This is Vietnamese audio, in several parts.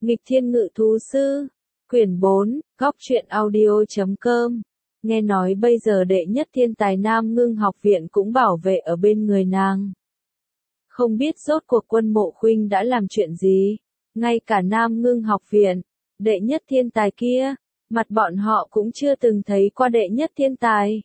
Nghịch Thiên Ngự Thú Sư, quyển 4, góc truyện audio.com. Nghe nói bây giờ đệ nhất thiên tài Nam Ngưng học viện cũng bảo vệ ở bên người nàng. Không biết rốt cuộc Quân Mộ Khuynh đã làm chuyện gì, ngay cả Nam Ngưng học viện, đệ nhất thiên tài kia, mặt bọn họ cũng chưa từng thấy qua đệ nhất thiên tài.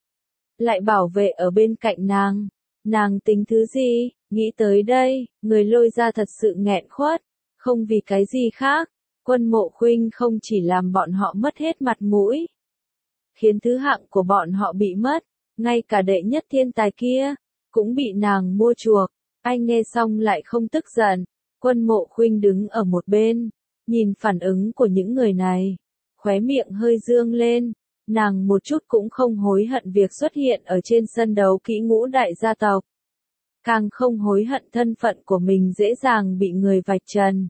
Lại bảo vệ ở bên cạnh nàng tính thứ gì, nghĩ tới đây, người Lôi ra thật sự nghẹn khuất, không vì cái gì khác, Quân Mộ Khuynh không chỉ làm bọn họ mất hết mặt mũi, khiến thứ hạng của bọn họ bị mất, ngay cả đệ nhất thiên tài kia, cũng bị nàng mua chuộc. Anh nghe xong lại không tức giận, Quân Mộ Khuynh đứng ở một bên, nhìn phản ứng của những người này, khóe miệng hơi dương lên, nàng một chút cũng không hối hận việc xuất hiện ở trên sân đấu kỹ ngũ đại gia tộc. Càng không hối hận thân phận của mình dễ dàng bị người vạch trần.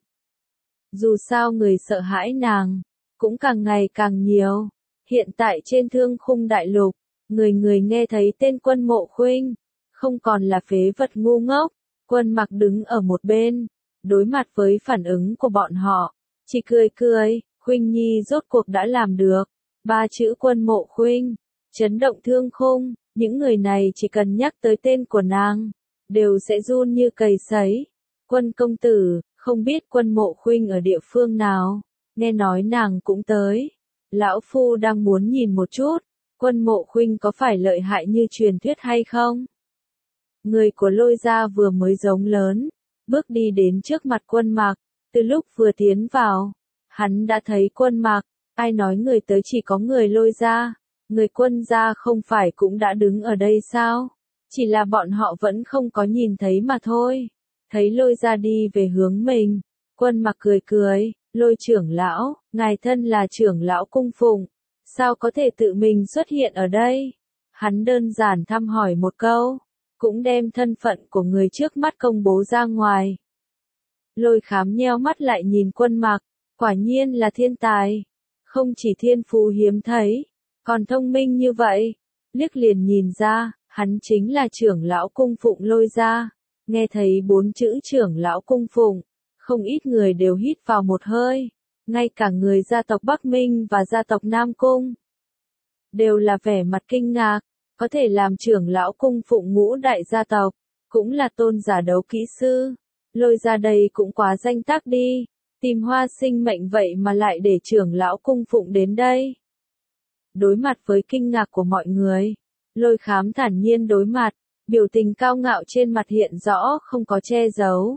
Dù sao người sợ hãi nàng, cũng càng ngày càng nhiều. Hiện tại trên Thương Khung Đại Lục, người người nghe thấy tên Quân Mộ Khuynh, không còn là phế vật ngu ngốc. Quân Mặc đứng ở một bên, đối mặt với phản ứng của bọn họ, chỉ cười cười, Khuynh Nhi rốt cuộc đã làm được. Ba chữ Quân Mộ Khuynh, chấn động thương khung, những người này chỉ cần nhắc tới tên của nàng, đều sẽ run như cầy sấy. Quân công tử, không biết Quân Mộ Khuynh ở địa phương nào, nghe nói nàng cũng tới. Lão Phu đang muốn nhìn một chút, Quân Mộ Khuynh có phải lợi hại như truyền thuyết hay không? Người của Lôi gia vừa mới giống lớn, bước đi đến trước mặt Quân Mặc, từ lúc vừa tiến vào, hắn đã thấy Quân Mặc, ai nói người tới chỉ có người Lôi gia, người Quân gia không phải cũng đã đứng ở đây sao? Chỉ là bọn họ vẫn không có nhìn thấy mà thôi. Thấy Lôi gia đi về hướng mình, Quân Mặc cười cười, Lôi trưởng lão, ngài thân là trưởng lão cung phụng, sao có thể tự mình xuất hiện ở đây? Hắn đơn giản thăm hỏi một câu, cũng đem thân phận của người trước mắt công bố ra ngoài. Lôi Khám nheo mắt lại nhìn Quân Mặc, quả nhiên là thiên tài, không chỉ thiên phú hiếm thấy, còn thông minh như vậy, liếc liền nhìn ra, hắn chính là trưởng lão cung phụng Lôi gia. Nghe thấy 4 chữ trưởng lão cung phụng, không ít người đều hít vào một hơi, ngay cả người gia tộc Bắc Minh và gia tộc Nam Cung, đều là vẻ mặt kinh ngạc, có thể làm trưởng lão cung phụng ngũ đại gia tộc, cũng là tôn giả đấu kỹ sư. Lôi ra đây cũng quá danh tác đi, tìm hoa sinh mệnh vậy mà lại để trưởng lão cung phụng đến đây. Đối mặt với kinh ngạc của mọi người, Lôi Khám thản nhiên đối mặt, biểu tình cao ngạo trên mặt hiện rõ không có che giấu.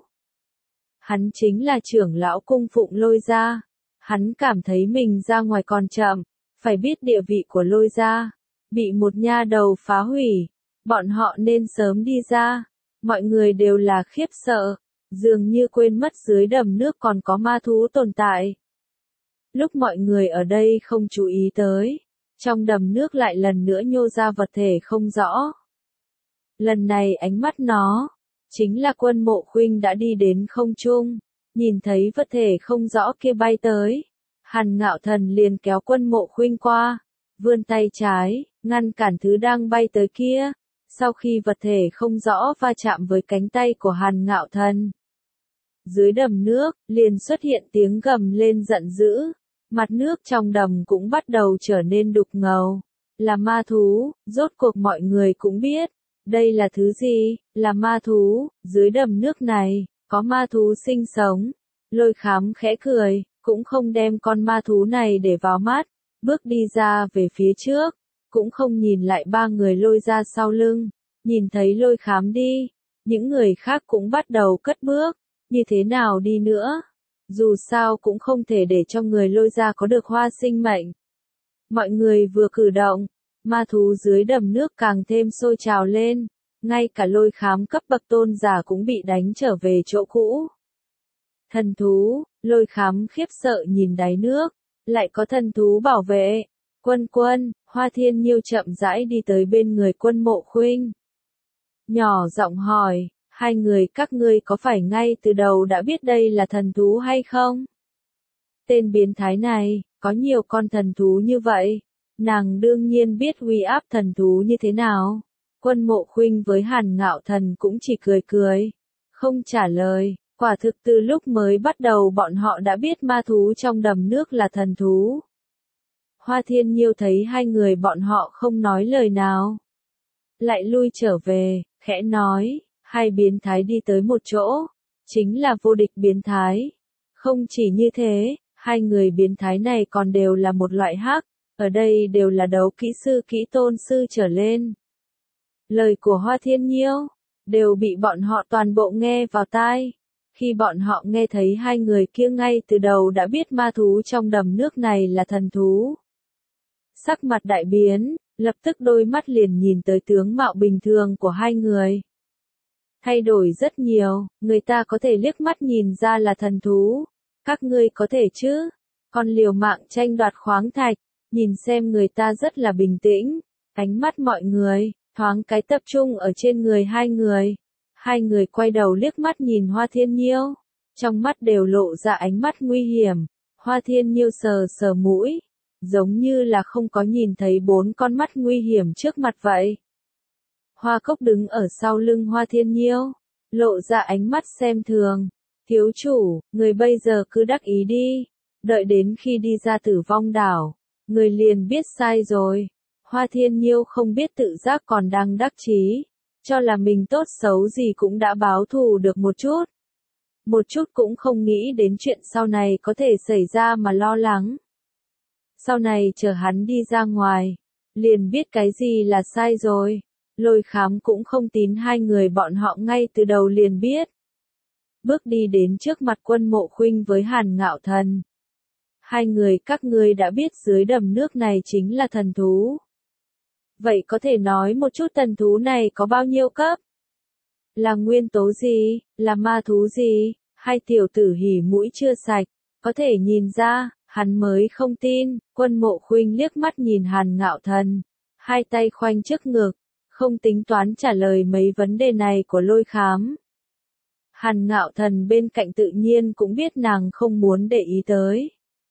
Hắn chính là trưởng lão cung phụng Lôi gia, hắn cảm thấy mình ra ngoài còn chậm, phải biết địa vị của Lôi gia, bị một nha đầu phá hủy, bọn họ nên sớm đi ra. Mọi người đều là khiếp sợ, dường như quên mất dưới đầm nước còn có ma thú tồn tại. Lúc mọi người ở đây không chú ý tới, trong đầm nước lại lần nữa nhô ra vật thể không rõ. Lần này ánh mắt nó, chính là Quân Mộ Khuynh đã đi đến không trung, nhìn thấy vật thể không rõ kia bay tới. Hàn Ngạo Thần liền kéo Quân Mộ Khuynh qua, vươn tay trái, ngăn cản thứ đang bay tới kia. Sau khi vật thể không rõ va chạm với cánh tay của Hàn Ngạo Thần, dưới đầm nước, liền xuất hiện tiếng gầm lên giận dữ. Mặt nước trong đầm cũng bắt đầu trở nên đục ngầu. Là ma thú, rốt cuộc mọi người cũng biết. Đây là thứ gì? Là ma thú, dưới đầm nước này, có ma thú sinh sống. Lôi Khám khẽ cười, cũng không đem con ma thú này để vào mắt, bước đi ra về phía trước, cũng không nhìn lại ba người Lôi ra sau lưng. Nhìn thấy Lôi Khám đi, những người khác cũng bắt đầu cất bước, như thế nào đi nữa? Dù sao cũng không thể để cho người Lôi ra có được hoa sinh mệnh. Mọi người vừa cử động, ma thú dưới đầm nước càng thêm sôi trào lên, ngay cả Lôi Khám cấp bậc tôn giả cũng bị đánh trở về chỗ cũ. Thần thú, Lôi Khám khiếp sợ nhìn đáy nước, lại có thần thú bảo vệ. Quân, Hoa Thiên Nhiêu chậm rãi đi tới bên người Quân Mộ Khuynh. Nhỏ giọng hỏi, hai người các ngươi có phải ngay từ đầu đã biết đây là thần thú hay không? Tên biến thái này, có nhiều con thần thú như vậy, nàng đương nhiên biết uy áp thần thú như thế nào. Quân Mộ Khuynh với Hàn Ngạo Thần cũng chỉ cười cười, không trả lời, Quả thực từ lúc mới bắt đầu bọn họ đã biết ma thú trong đầm nước là thần thú. Hoa Thiên Nhiêu thấy hai người bọn họ không nói lời nào. Lại lui trở về, khẽ nói, hai biến thái đi tới một chỗ, chính là vô địch biến thái. Không chỉ như thế, hai người biến thái này còn đều là một loại hắc, ở đây đều là đấu kỹ sư kỹ tôn sư trở lên. Lời của Hoa Thiên Nhiêu, đều bị bọn họ toàn bộ nghe vào tai. Khi bọn họ nghe thấy hai người kia ngay từ đầu đã biết ma thú trong đầm nước này là thần thú. Sắc mặt đại biến, lập tức đôi mắt liền nhìn tới tướng mạo bình thường của hai người. Thay đổi rất nhiều, người ta có thể liếc mắt nhìn ra là thần thú. Các ngươi có thể chứ? Còn liều mạng tranh đoạt khoáng thạch, nhìn xem người ta rất là bình tĩnh. Ánh mắt mọi người, thoáng cái tập trung ở trên người hai người. Hai người quay đầu liếc mắt nhìn Hoa Thiên Nhiêu. Trong mắt đều lộ ra ánh mắt nguy hiểm. Hoa Thiên Nhiêu sờ sờ mũi. Giống như là không có nhìn thấy bốn con mắt nguy hiểm trước mặt vậy. Hoa Cốc đứng ở sau lưng Hoa Thiên Nhiêu, lộ ra ánh mắt xem thường. Thiếu chủ, người bây giờ cứ đắc ý đi, đợi đến khi đi ra Tử Vong đảo, người liền biết sai rồi. Hoa Thiên Nhiêu không biết tự giác còn đang đắc chí, cho là mình tốt xấu gì cũng đã báo thù được một chút. Một chút cũng không nghĩ đến chuyện sau này có thể xảy ra mà lo lắng. Sau này chờ hắn đi ra ngoài, liền biết cái gì là sai rồi. Lôi Khám cũng không tín hai người bọn họ ngay từ đầu liền biết. Bước đi đến trước mặt Quân Mộ Khuynh với Hàn Ngạo Thần. Hai người các ngươi đã biết dưới đầm nước này chính là thần thú. Vậy có thể nói một chút thần thú này có bao nhiêu cấp? Là nguyên tố gì? Là ma thú gì? Hai tiểu tử hỉ mũi chưa sạch, có thể nhìn ra. Hắn mới không tin. Quân Mộ Khuynh liếc mắt nhìn Hàn Ngạo Thần, hai tay khoanh trước ngực, không tính toán trả lời mấy vấn đề này của Lôi Khám. Hàn Ngạo Thần bên cạnh tự nhiên cũng biết nàng không muốn để ý tới.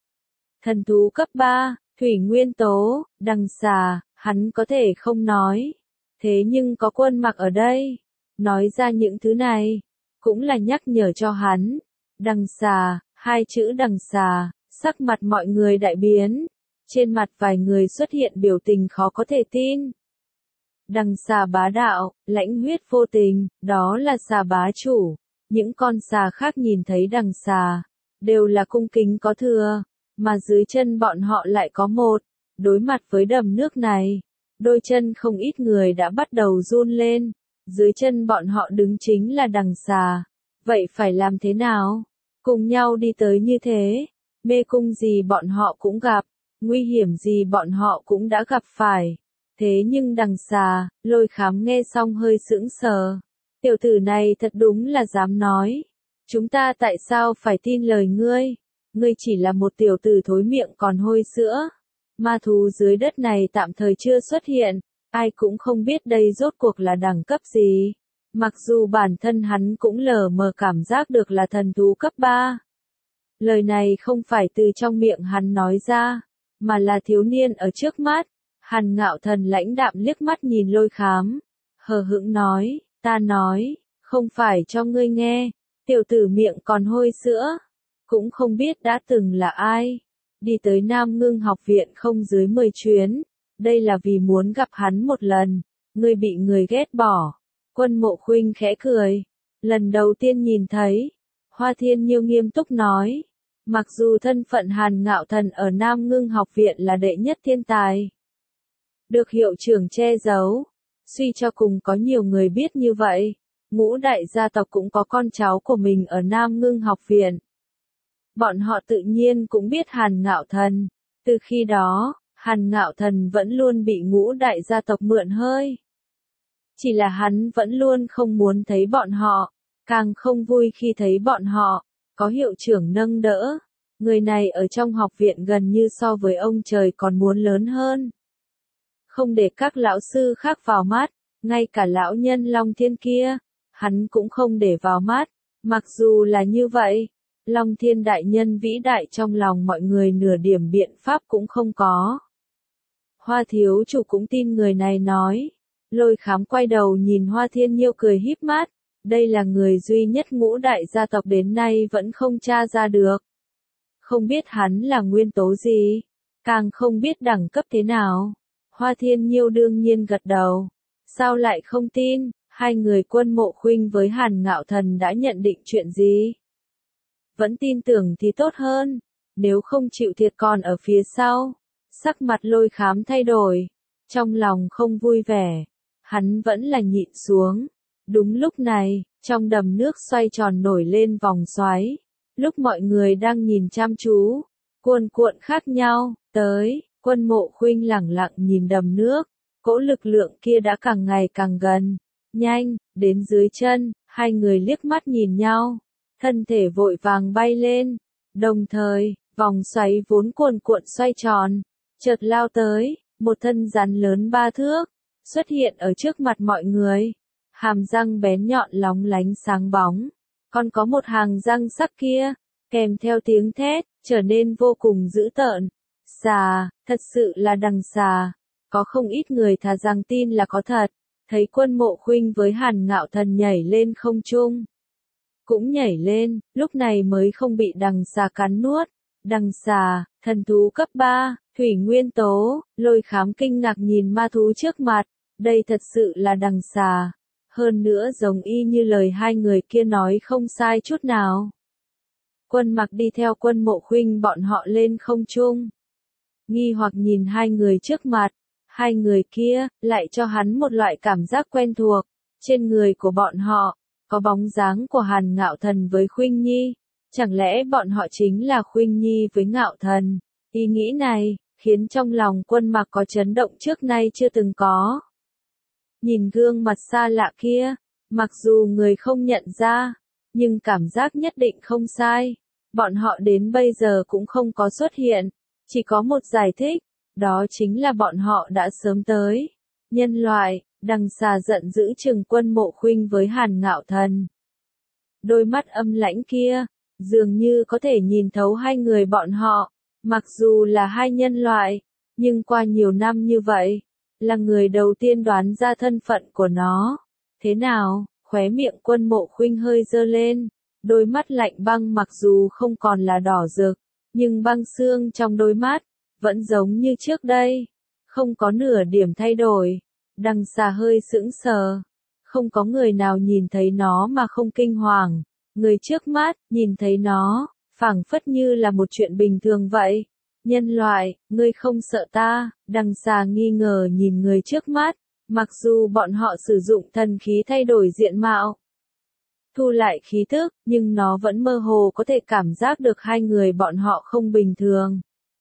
Thần thú cấp 3, thủy nguyên tố, đằng xà, hắn có thể không nói. Thế nhưng có Quân Mặc ở đây, nói ra những thứ này, cũng là nhắc nhở cho hắn. Đằng xà, hai chữ đằng xà. Sắc mặt mọi người đại biến, trên mặt vài người xuất hiện biểu tình khó có thể tin. Đằng xà bá đạo, lãnh huyết vô tình, đó là xà bá chủ. Những con xà khác nhìn thấy đằng xà, đều là cung kính có thừa, mà dưới chân bọn họ lại có một. Đối mặt với đầm nước này, đôi chân không ít người đã bắt đầu run lên. Dưới chân bọn họ đứng chính là đằng xà. Vậy phải làm thế nào? Cùng nhau đi tới như thế. Mê cung gì bọn họ cũng gặp, nguy hiểm gì bọn họ cũng đã gặp phải. Thế nhưng đằng xà, Lôi Khám nghe xong hơi sững sờ. Tiểu tử này thật đúng là dám nói. Chúng ta tại sao phải tin lời ngươi? Ngươi chỉ là một tiểu tử thối miệng còn hôi sữa. Ma thú dưới đất này tạm thời chưa xuất hiện, ai cũng không biết đây rốt cuộc là đẳng cấp gì. Mặc dù bản thân hắn cũng lờ mờ cảm giác được là thần thú cấp 3. Lời này không phải từ trong miệng hắn nói ra, mà là thiếu niên ở trước mắt. Hàn Ngạo Thần lãnh đạm liếc mắt nhìn Lôi Khám, hờ hững nói, ta nói, không phải cho ngươi nghe, tiểu tử miệng còn hôi sữa, cũng không biết đã từng là ai. Đi tới Nam Ngưng học viện không dưới 10 chuyến, đây là vì muốn gặp hắn một lần, ngươi bị người ghét bỏ. Quân Mộ Khuynh khẽ cười, lần đầu tiên nhìn thấy. Hoa Thiên Nhiêu nghiêm túc nói, mặc dù thân phận Hàn Ngạo Thần ở Nam Ngưng học viện là đệ nhất thiên tài, được hiệu trưởng che giấu, suy cho cùng có nhiều người biết như vậy, ngũ đại gia tộc cũng có con cháu của mình ở Nam Ngưng học viện. Bọn họ tự nhiên cũng biết Hàn Ngạo Thần, từ khi đó, Hàn Ngạo Thần vẫn luôn bị ngũ đại gia tộc mượn hơi. Chỉ là hắn vẫn luôn không muốn thấy bọn họ, càng không vui khi thấy bọn họ có hiệu trưởng nâng đỡ. Người này ở trong học viện gần như so với ông trời còn muốn lớn hơn. Không để các lão sư khác vào mắt, ngay cả lão nhân Long Thiên kia, hắn cũng không để vào mắt. Mặc dù là như vậy, Long Thiên đại nhân vĩ đại trong lòng mọi người nửa điểm biện pháp cũng không có. Hoa thiếu chủ cũng tin người này nói. Lôi Khám quay đầu nhìn Hoa Thiên Nhiêu cười híp mắt, Đây là người duy nhất ngũ đại gia tộc đến nay vẫn không tra ra được. Không biết hắn là nguyên tố gì, càng không biết đẳng cấp thế nào. Hoa Thiên Nhiêu đương nhiên gật đầu. Sao lại không tin, hai người Quân Mộ Khuynh với Hàn Ngạo Thần đã nhận định chuyện gì? Vẫn tin tưởng thì tốt hơn, nếu không chịu thiệt còn ở phía sau. Sắc mặt Lôi Khám thay đổi, trong lòng không vui vẻ, hắn vẫn là nhịn xuống. Đúng lúc này, trong đầm nước xoay tròn nổi lên vòng xoáy. Lúc mọi người đang nhìn chăm chú, cuồn cuộn khác nhau, tới, Quân Mộ Khuynh lẳng lặng nhìn đầm nước, cỗ lực lượng kia đã càng ngày càng gần, nhanh, đến dưới chân, hai người liếc mắt nhìn nhau, thân thể vội vàng bay lên, đồng thời, vòng xoáy vốn cuồn cuộn xoay tròn, chợt lao tới, một thân rắn lớn 3 thước, xuất hiện ở trước mặt mọi người, hàm răng bén nhọn lóng lánh sáng bóng. Còn có một hàng răng sắc kia, kèm theo tiếng thét, trở nên vô cùng dữ tợn. Xà, thật sự là đằng xà. Có không ít người thà rằng tin là có thật. Thấy Quân Mộ Khuynh với Hàn Ngạo Thần nhảy lên không trung. Cũng nhảy lên, lúc này mới không bị đằng xà cắn nuốt. Đằng xà, thần thú cấp 3, thủy nguyên tố, Lôi Khám kinh ngạc nhìn ma thú trước mặt. Đây thật sự là đằng xà. Hơn nữa giống y như lời hai người kia nói không sai chút nào. Quân Mặc đi theo Quân Mộ Khuynh bọn họ lên không trung. Nghi hoặc nhìn hai người trước mặt, hai người kia, lại cho hắn một loại cảm giác quen thuộc. Trên người của bọn họ, có bóng dáng của Hàn Ngạo Thần với Khuynh Nhi. Chẳng lẽ bọn họ chính là Khuynh Nhi với Ngạo Thần? Ý nghĩ này, khiến trong lòng Quân Mặc có chấn động trước nay chưa từng có. Nhìn gương mặt xa lạ kia, mặc dù người không nhận ra, nhưng cảm giác nhất định không sai. Bọn họ đến bây giờ cũng không có xuất hiện, chỉ có một giải thích, đó chính là bọn họ đã sớm tới. Nhân loại, đằng xà giận dữ trừng Quân Mộ Khuynh với Hàn Ngạo Thần. Đôi mắt âm lãnh kia, dường như có thể nhìn thấu hai người bọn họ, mặc dù là hai nhân loại, nhưng qua nhiều năm như vậy, là người đầu tiên đoán ra thân phận của nó. Thế nào, khóe miệng Quân Mộ Khuynh hơi dơ lên, đôi mắt lạnh băng mặc dù không còn là đỏ rực, nhưng băng xương trong đôi mắt, vẫn giống như trước đây, không có nửa điểm thay đổi. Đằng xà hơi sững sờ, không có người nào nhìn thấy nó mà không kinh hoàng, người trước mắt, nhìn thấy nó, phảng phất như là một chuyện bình thường vậy. Nhân loại, ngươi không sợ ta? Đằng xà nghi ngờ nhìn người trước mắt, mặc dù bọn họ sử dụng thần khí thay đổi diện mạo, thu lại khí tức, nhưng nó vẫn mơ hồ có thể cảm giác được hai người bọn họ không bình thường.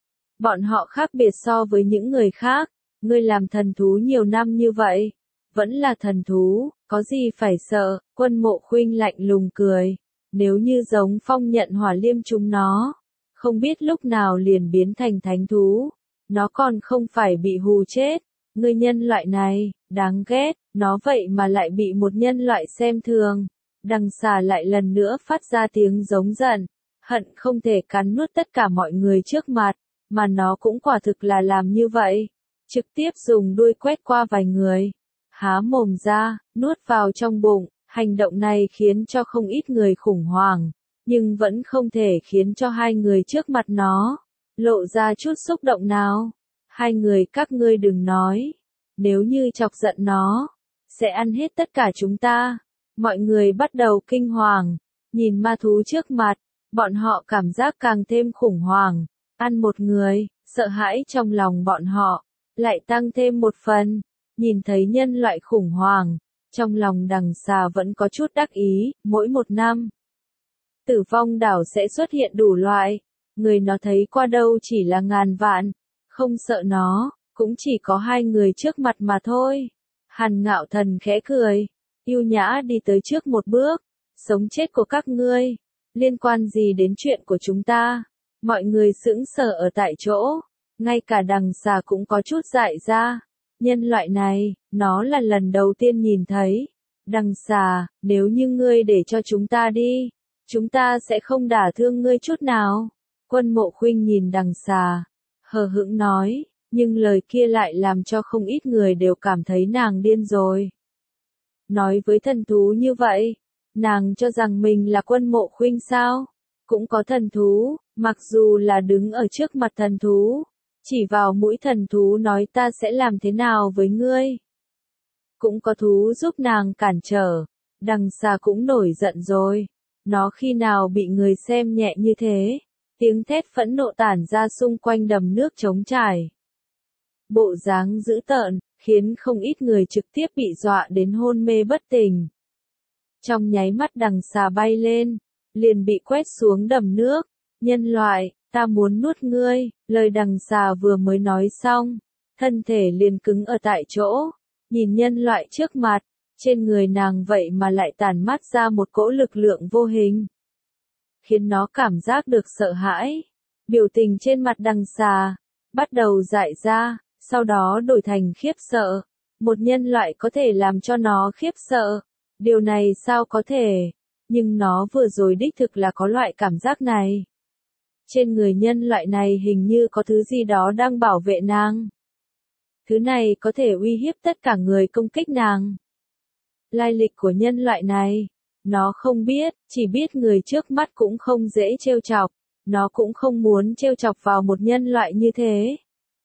Bọn họ khác biệt so với những người khác, ngươi làm thần thú nhiều năm như vậy, vẫn là thần thú, có gì phải sợ? Quân Mộ Khuynh lạnh lùng cười, nếu như giống Phong Nhận Hỏa Liêm chúng nó, không biết lúc nào liền biến thành thánh thú, nó còn không phải bị hù chết. Ngươi nhân loại này, đáng ghét, nó vậy mà lại bị một nhân loại xem thường. Đằng xà lại lần nữa phát ra tiếng giống giận, hận không thể cắn nuốt tất cả mọi người trước mặt, mà nó cũng quả thực là làm như vậy. Trực tiếp dùng đuôi quét qua vài người, há mồm ra, nuốt vào trong bụng, hành động này khiến cho không ít người khủng hoảng, nhưng vẫn không thể khiến cho hai người trước mặt nó lộ ra chút xúc động nào. Hai người các ngươi đừng nói, nếu như chọc giận nó, sẽ ăn hết tất cả chúng ta. Mọi người bắt đầu kinh hoàng, nhìn ma thú trước mặt, bọn họ cảm giác càng thêm khủng hoảng. Ăn một người, sợ hãi trong lòng bọn họ lại tăng thêm một phần. Nhìn thấy nhân loại khủng hoảng, trong lòng đằng xà vẫn có chút đắc ý. Mỗi một năm, Tử Vong đảo sẽ xuất hiện đủ loại, người nó thấy qua đâu chỉ là ngàn vạn, không sợ nó, cũng chỉ có hai người trước mặt mà thôi. Hàn Ngạo Thần khẽ cười, yêu nhã đi tới trước một bước, sống chết của các ngươi, liên quan gì đến chuyện của chúng ta? Mọi người sững sờ ở tại chỗ, ngay cả đằng xà cũng có chút dại ra. Nhân loại này, nó là lần đầu tiên nhìn thấy. Đằng xà, nếu như ngươi để cho chúng ta đi, chúng ta sẽ không đả thương ngươi chút nào. Quân Mộ Khuynh nhìn đằng xà, hờ hững nói, nhưng lời kia lại làm cho không ít người đều cảm thấy nàng điên rồi. Nói với thần thú như vậy, Nàng cho rằng mình là Quân Mộ Khuynh sao? Cũng có thần thú, mặc dù là đứng ở trước mặt thần thú, chỉ vào mũi thần thú nói ta sẽ làm thế nào với ngươi. Cũng có thú giúp nàng cản trở, đằng xà cũng nổi giận rồi. Nó khi nào bị người xem nhẹ như thế, tiếng thét phẫn nộ tản ra xung quanh đầm nước trống trải. Bộ dáng dữ tợn, khiến không ít người trực tiếp bị dọa đến hôn mê bất tỉnh. Trong nháy mắt đằng xà bay lên, liền bị quét xuống đầm nước. Nhân loại, ta muốn nuốt ngươi, lời đằng xà vừa mới nói xong, thân thể liền cứng ở tại chỗ, nhìn nhân loại trước mặt, trên người nàng vậy mà lại tản mát ra một cỗ lực lượng vô hình, khiến nó cảm giác được sợ hãi. Biểu tình trên mặt đằng xà bắt đầu dại ra, sau đó đổi thành khiếp sợ. Một nhân loại có thể làm cho nó khiếp sợ, điều này sao có thể, nhưng nó vừa rồi đích thực là có loại cảm giác này. Trên người nhân loại này hình như có thứ gì đó đang bảo vệ nàng. Thứ này có thể uy hiếp tất cả người công kích nàng. Lai lịch của nhân loại này, nó không biết, chỉ biết người trước mắt cũng không dễ trêu chọc, nó cũng không muốn trêu chọc vào một nhân loại như thế.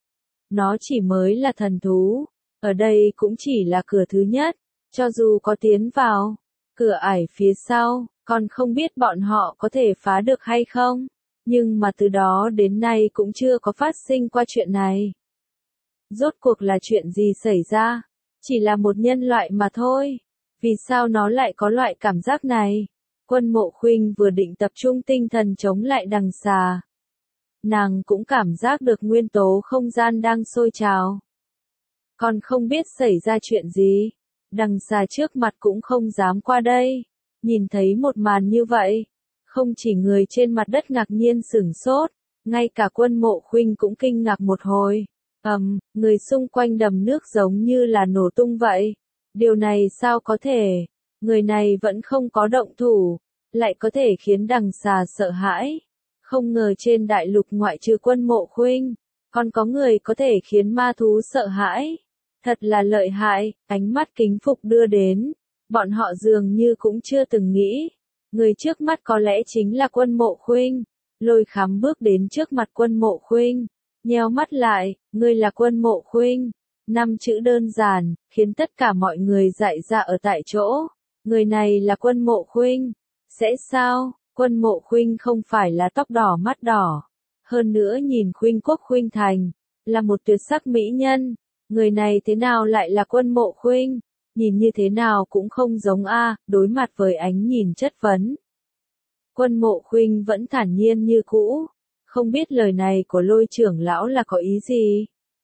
Nó chỉ mới là thần thú, ở đây cũng chỉ là cửa thứ nhất, cho dù có tiến vào, cửa ải phía sau, còn không biết bọn họ có thể phá được hay không, nhưng mà từ đó đến nay cũng chưa có phát sinh qua chuyện này. Rốt cuộc là chuyện gì xảy ra? Chỉ là một nhân loại mà thôi. Vì sao nó lại có loại cảm giác này? Quân Mộ Khuynh vừa định tập trung tinh thần chống lại đằng xà. Nàng cũng cảm giác được nguyên tố không gian đang sôi trào. Còn không biết xảy ra chuyện gì. Đằng xà trước mặt cũng không dám qua đây. Nhìn thấy một màn như vậy, không chỉ người trên mặt đất ngạc nhiên sửng sốt, ngay cả Quân Mộ Khuynh cũng kinh ngạc một hồi. Người xung quanh đầm nước giống như là nổ tung vậy. Điều này sao có thể? Người này vẫn không có động thủ, lại có thể khiến đằng xà sợ hãi. Không ngờ trên đại lục ngoại trừ Quân Mộ Khuynh, còn có người có thể khiến ma thú sợ hãi. Thật là lợi hại, ánh mắt kính phục đưa đến. Bọn họ dường như cũng chưa từng nghĩ. Người trước mắt có lẽ chính là Quân Mộ Khuynh. Lôi Khám bước đến trước mặt Quân Mộ Khuynh, nheo mắt lại, ngươi là Quân Mộ Khuynh. 5 chữ đơn giản, khiến tất cả mọi người dại ra ở tại chỗ. Người này là Quân Mộ Khuynh. Sẽ sao? Quân Mộ Khuynh không phải là tóc đỏ mắt đỏ. Hơn nữa nhìn khuynh quốc khuynh thành, là một tuyệt sắc mỹ nhân. Người này thế nào lại là Quân Mộ Khuynh? Nhìn như thế nào cũng không giống a. Đối mặt với ánh nhìn chất vấn. Quân Mộ Khuynh vẫn thản nhiên như cũ. Không biết lời này của Lôi trưởng lão là có ý gì?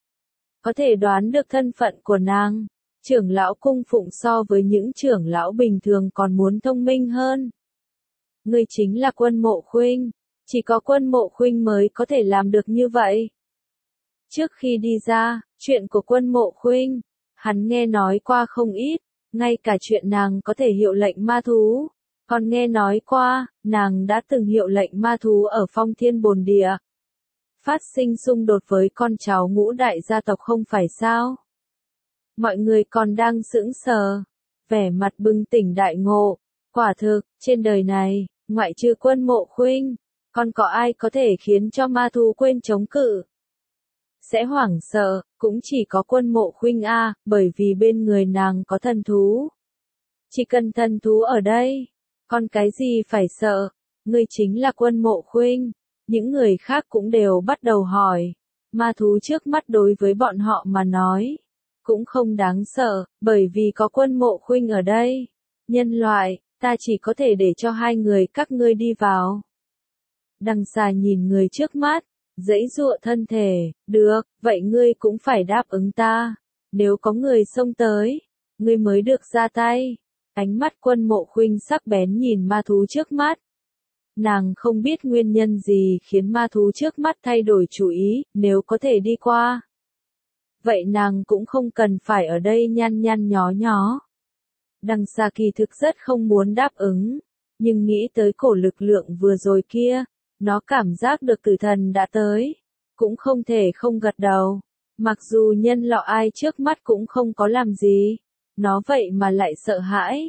Có thể đoán được thân phận của nàng. Trưởng lão cung phụng so với những trưởng lão bình thường còn muốn thông minh hơn. Ngươi chính là Quân Mộ Khuynh. Chỉ có Quân Mộ Khuynh mới có thể làm được như vậy. Trước khi đi ra, chuyện của Quân Mộ Khuynh, hắn nghe nói qua không ít, ngay cả chuyện nàng có thể hiệu lệnh ma thú. Còn nghe nói qua, nàng đã từng hiệu lệnh ma thú ở Phong Thiên Bồn Địa. Phát sinh xung đột với con cháu ngũ đại gia tộc không phải sao? Mọi người còn đang sững sờ, vẻ mặt bừng tỉnh đại ngộ. Quả thực, trên đời này, ngoại trừ Quân Mộ Khuynh, còn có ai có thể khiến cho ma thú quên chống cự? Sẽ hoảng sợ, cũng chỉ có Quân Mộ Khuynh a, bởi vì bên người nàng có thần thú. Chỉ cần thần thú ở đây, còn cái gì phải sợ? Ngươi chính là Quân Mộ Khuynh. Những người khác cũng đều bắt đầu hỏi. Ma thú trước mắt đối với bọn họ mà nói, cũng không đáng sợ, bởi vì có Quân Mộ Khuynh ở đây. Nhân loại, ta chỉ có thể để cho hai người các ngươi đi vào. Đằng xà nhìn người trước mắt, giãy giụa thân thể, được, vậy ngươi cũng phải đáp ứng ta. Nếu có người xông tới, ngươi mới được ra tay. Ánh mắt Quân Mộ Khuynh sắc bén nhìn ma thú trước mắt. Nàng không biết nguyên nhân gì khiến ma thú trước mắt thay đổi chủ ý, nếu có thể đi qua. Vậy nàng cũng không cần phải ở đây nhăn nhăn nhó nhó. Đằng xà kỳ thực rất không muốn đáp ứng, nhưng nghĩ tới cổ lực lượng vừa rồi kia, nó cảm giác được tử thần đã tới, cũng không thể không gật đầu. Mặc dù nhân loại ai trước mắt cũng không có làm gì, nó vậy mà lại sợ hãi.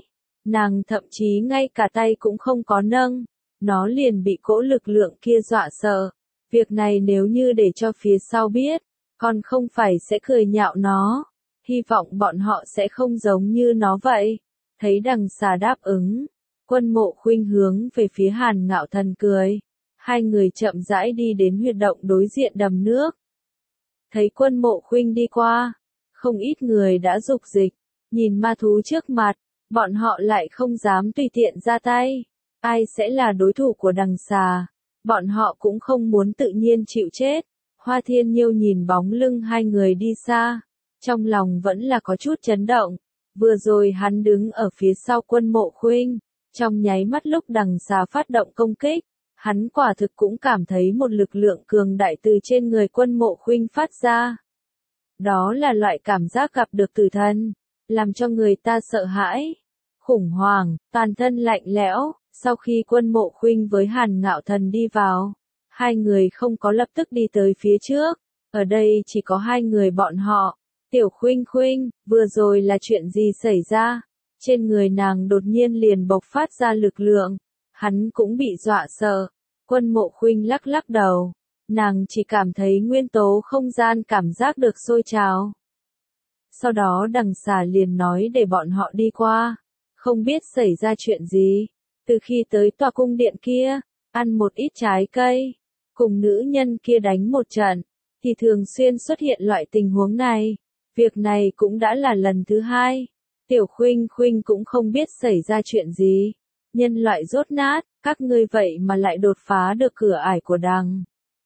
Nàng thậm chí ngay cả tay cũng không có nâng, nó liền bị cỗ lực lượng kia dọa sợ. Việc này nếu như để cho phía sau biết, còn không phải sẽ cười nhạo nó. Hy vọng bọn họ sẽ không giống như nó vậy. Thấy đằng xà đáp ứng, Quân Mộ Khuynh hướng về phía Hàn Ngạo Thần cười. Hai người chậm rãi đi đến huyệt động đối diện đầm nước. Thấy Quân Mộ Khuynh đi qua, không ít người đã dục dịch, nhìn ma thú trước mặt, bọn họ lại không dám tùy tiện ra tay. Ai sẽ là đối thủ của đằng xà? Bọn họ cũng không muốn tự nhiên chịu chết. Hoa Thiên Nhiêu nhìn bóng lưng hai người đi xa, trong lòng vẫn là có chút chấn động. Vừa rồi hắn đứng ở phía sau Quân Mộ Khuynh, trong nháy mắt lúc đằng xà phát động công kích, hắn quả thực cũng cảm thấy một lực lượng cường đại từ trên người Quân Mộ Khuynh phát ra. Đó là loại cảm giác gặp được tử thần, làm cho người ta sợ hãi, khủng hoảng, toàn thân lạnh lẽo. Sau khi Quân Mộ Khuynh với Hàn Ngạo Thần đi vào, hai người không có lập tức đi tới phía trước, ở đây chỉ có hai người bọn họ. Tiểu Khuynh Khuynh, vừa rồi là chuyện gì xảy ra? Trên người nàng đột nhiên liền bộc phát ra lực lượng, hắn cũng bị dọa sợ. Quân Mộ Khuynh lắc lắc đầu, nàng chỉ cảm thấy nguyên tố không gian cảm giác được sôi trào. Sau đó đằng xà liền nói để bọn họ đi qua, không biết xảy ra chuyện gì. Từ khi tới tòa cung điện kia, ăn một ít trái cây, cùng nữ nhân kia đánh một trận, thì thường xuyên xuất hiện loại tình huống này. Việc này cũng đã là lần thứ hai. Tiểu Khuynh Khuynh cũng không biết xảy ra chuyện gì. Nhân loại rốt nát, các ngươi vậy mà lại đột phá được cửa ải của đằng.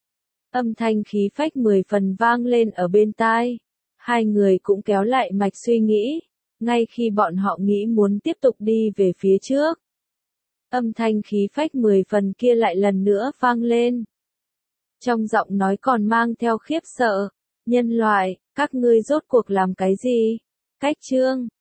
Âm thanh khí phách 10 phần vang lên ở bên tai. Hai người cũng kéo lại mạch suy nghĩ. Ngay khi bọn họ nghĩ muốn tiếp tục đi về phía trước, âm thanh khí phách 10 phần kia lại lần nữa vang lên. Trong giọng nói còn mang theo khiếp sợ. Nhân loại, các ngươi rốt cuộc làm cái gì? Cách chương